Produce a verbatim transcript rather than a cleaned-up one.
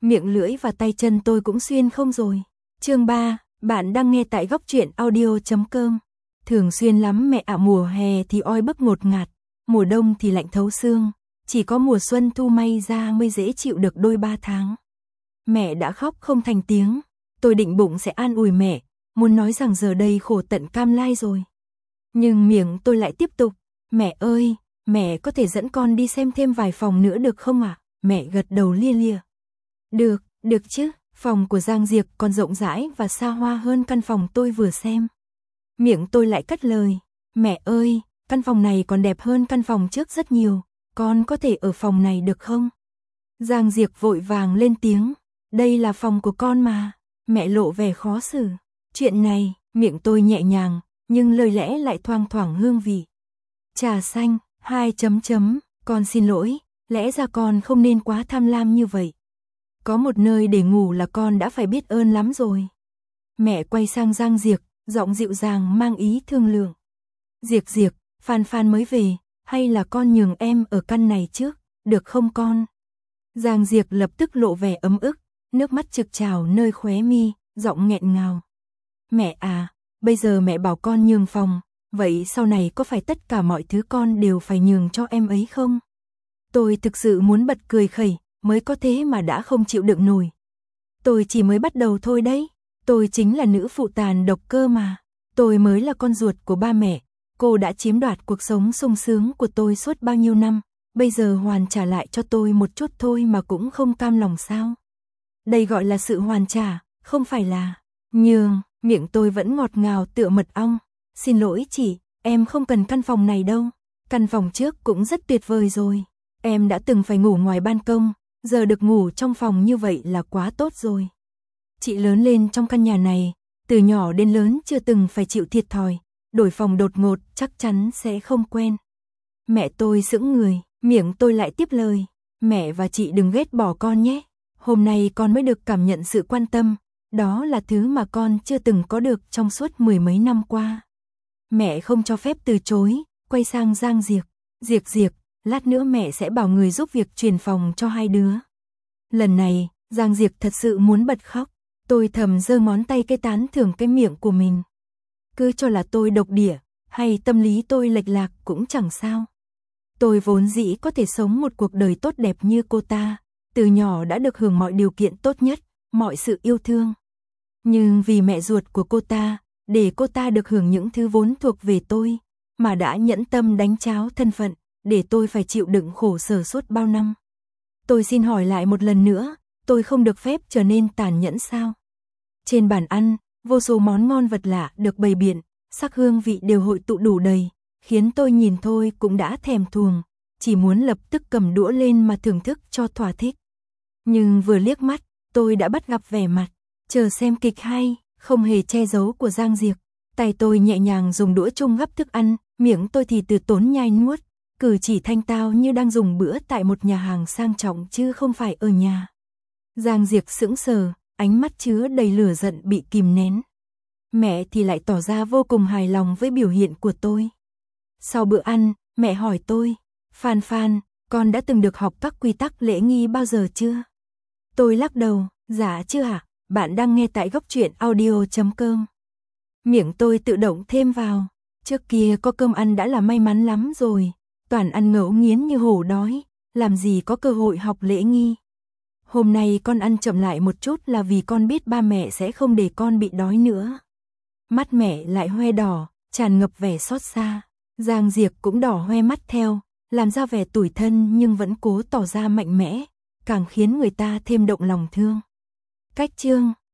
miệng lưỡi và tay chân tôi cũng xuyên không rồi. Chương ba, bạn đang nghe tại góc truyện audio chấm com. Thường xuyên lắm mẹ ạ, mùa hè thì oi bức ngột ngạt, mùa đông thì lạnh thấu xương, chỉ có mùa xuân thu may ra mới dễ chịu được đôi ba tháng. Mẹ đã khóc không thành tiếng, tôi định bụng sẽ an ủi mẹ, muốn nói rằng giờ đây khổ tận cam lai rồi. Nhưng miệng tôi lại tiếp tục, mẹ ơi, mẹ có thể dẫn con đi xem thêm vài phòng nữa được không ạ? À? Mẹ gật đầu lia lịa. Được, được chứ, phòng của Giang Diệp còn rộng rãi và xa hoa hơn căn phòng tôi vừa xem. Miệng tôi lại cắt lời, mẹ ơi, căn phòng này còn đẹp hơn căn phòng trước rất nhiều, con có thể ở phòng này được không? Giang Diệp vội vàng lên tiếng, đây là phòng của con mà. Mẹ lộ vẻ khó xử. Chuyện này, miệng tôi nhẹ nhàng, nhưng lời lẽ lại thoang thoảng hương vị. Trà xanh, hai chấm chấm, con xin lỗi, lẽ ra con không nên quá tham lam như vậy. Có một nơi để ngủ là con đã phải biết ơn lắm rồi. Mẹ quay sang Giang Diệp, giọng dịu dàng mang ý thương lượng. Diệp Diệp, Phan Phan mới về, hay là con nhường em ở căn này trước, được không con? Giang Diệp lập tức lộ vẻ ấm ức, nước mắt trực trào nơi khóe mi, giọng nghẹn ngào. Mẹ à, bây giờ mẹ bảo con nhường phòng, vậy sau này có phải tất cả mọi thứ con đều phải nhường cho em ấy không? Tôi thực sự muốn bật cười khẩy, mới có thế mà đã không chịu đựng nổi. Tôi chỉ mới bắt đầu thôi đấy, tôi chính là nữ phụ tàn độc cơ mà. Tôi mới là con ruột của ba mẹ, cô đã chiếm đoạt cuộc sống sung sướng của tôi suốt bao nhiêu năm, bây giờ hoàn trả lại cho tôi một chút thôi mà cũng không cam lòng sao? Đây gọi là sự hoàn trả, không phải là nhường. Miệng tôi vẫn ngọt ngào tựa mật ong. Xin lỗi chị, em không cần căn phòng này đâu. Căn phòng trước cũng rất tuyệt vời rồi. Em đã từng phải ngủ ngoài ban công, giờ được ngủ trong phòng như vậy là quá tốt rồi. Chị lớn lên trong căn nhà này, từ nhỏ đến lớn chưa từng phải chịu thiệt thòi, đổi phòng đột ngột chắc chắn sẽ không quen. Mẹ tôi sững người, miệng tôi lại tiếp lời. Mẹ và chị đừng ghét bỏ con nhé. Hôm nay con mới được cảm nhận sự quan tâm. Đó là thứ mà con chưa từng có được trong suốt mười mấy năm qua. Mẹ không cho phép từ chối, quay sang Giang Diệp. Diệp Diệp, lát nữa mẹ sẽ bảo người giúp việc chuyển phòng cho hai đứa. Lần này, Giang Diệp thật sự muốn bật khóc. Tôi thầm giơ ngón tay cái tán thưởng cái miệng của mình. Cứ cho là tôi độc địa, hay tâm lý tôi lệch lạc cũng chẳng sao. Tôi vốn dĩ có thể sống một cuộc đời tốt đẹp như cô ta, từ nhỏ đã được hưởng mọi điều kiện tốt nhất, mọi sự yêu thương. Nhưng vì mẹ ruột của cô ta, để cô ta được hưởng những thứ vốn thuộc về tôi, mà đã nhẫn tâm đánh tráo thân phận, để tôi phải chịu đựng khổ sở suốt bao năm. Tôi xin hỏi lại một lần nữa, tôi không được phép trở nên tàn nhẫn sao? Trên bàn ăn, vô số món ngon vật lạ được bày biện, sắc hương vị đều hội tụ đủ đầy, khiến tôi nhìn thôi cũng đã thèm thuồng, chỉ muốn lập tức cầm đũa lên mà thưởng thức cho thỏa thích. Nhưng vừa liếc mắt, tôi đã bắt gặp vẻ mặt chờ xem kịch hay, không hề che giấu của Giang Diệp. Tay tôi nhẹ nhàng dùng đũa chung gắp thức ăn, miệng tôi thì từ tốn nhai nuốt, cử chỉ thanh tao như đang dùng bữa tại một nhà hàng sang trọng chứ không phải ở nhà. Giang Diệp sững sờ, ánh mắt chứa đầy lửa giận bị kìm nén. Mẹ thì lại tỏ ra vô cùng hài lòng với biểu hiện của tôi. Sau bữa ăn, mẹ hỏi tôi, Phan Phan, con đã từng được học các quy tắc lễ nghi bao giờ chưa? Tôi lắc đầu, dạ chưa ạ, bạn đang nghe tại góc truyện audio chấm com. Miệng tôi tự động thêm vào, trước kia có cơm ăn đã là may mắn lắm rồi, toàn ăn ngấu nghiến như hổ đói, làm gì có cơ hội học lễ nghi. Hôm nay con ăn chậm lại một chút là vì con biết ba mẹ sẽ không để con bị đói nữa. Mắt mẹ lại hoe đỏ, tràn ngập vẻ xót xa. Giang Diệp cũng đỏ hoe mắt theo, làm ra vẻ tủi thân nhưng vẫn cố tỏ ra mạnh mẽ, càng khiến người ta thêm động lòng thương. Cách chương